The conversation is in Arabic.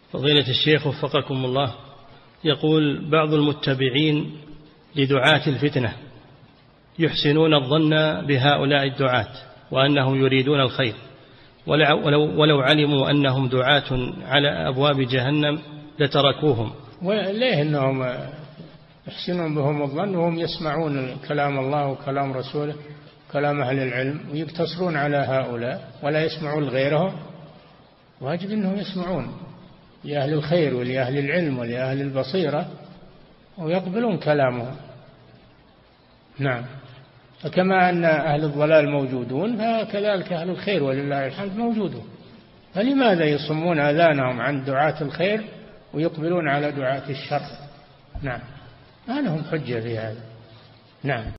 فضيلة الشيخ وفقكم الله، يقول بعض المتبعين لدعاة الفتنة يحسنون الظن بهؤلاء الدعاة وأنهم يريدون الخير، ولو علموا أنهم دعاة على أبواب جهنم لتركوهم. وليه أنهم يحسنون بهم الظن وهم يسمعون كلام الله وكلام رسوله كلام أهل العلم ويقتصرون على هؤلاء ولا يسمعون لغيرهم؟ واجب أنهم يسمعون لأهل الخير ولأهل العلم ولأهل البصيرة ويقبلون كلامهم. نعم. فكما أن أهل الضلال موجودون فكذلك أهل الخير ولله الحمد موجودون، فلماذا يصمون آذانهم عن دعاة الخير ويقبلون على دعاة الشر؟ نعم، ما لهم حجة في هذا. نعم.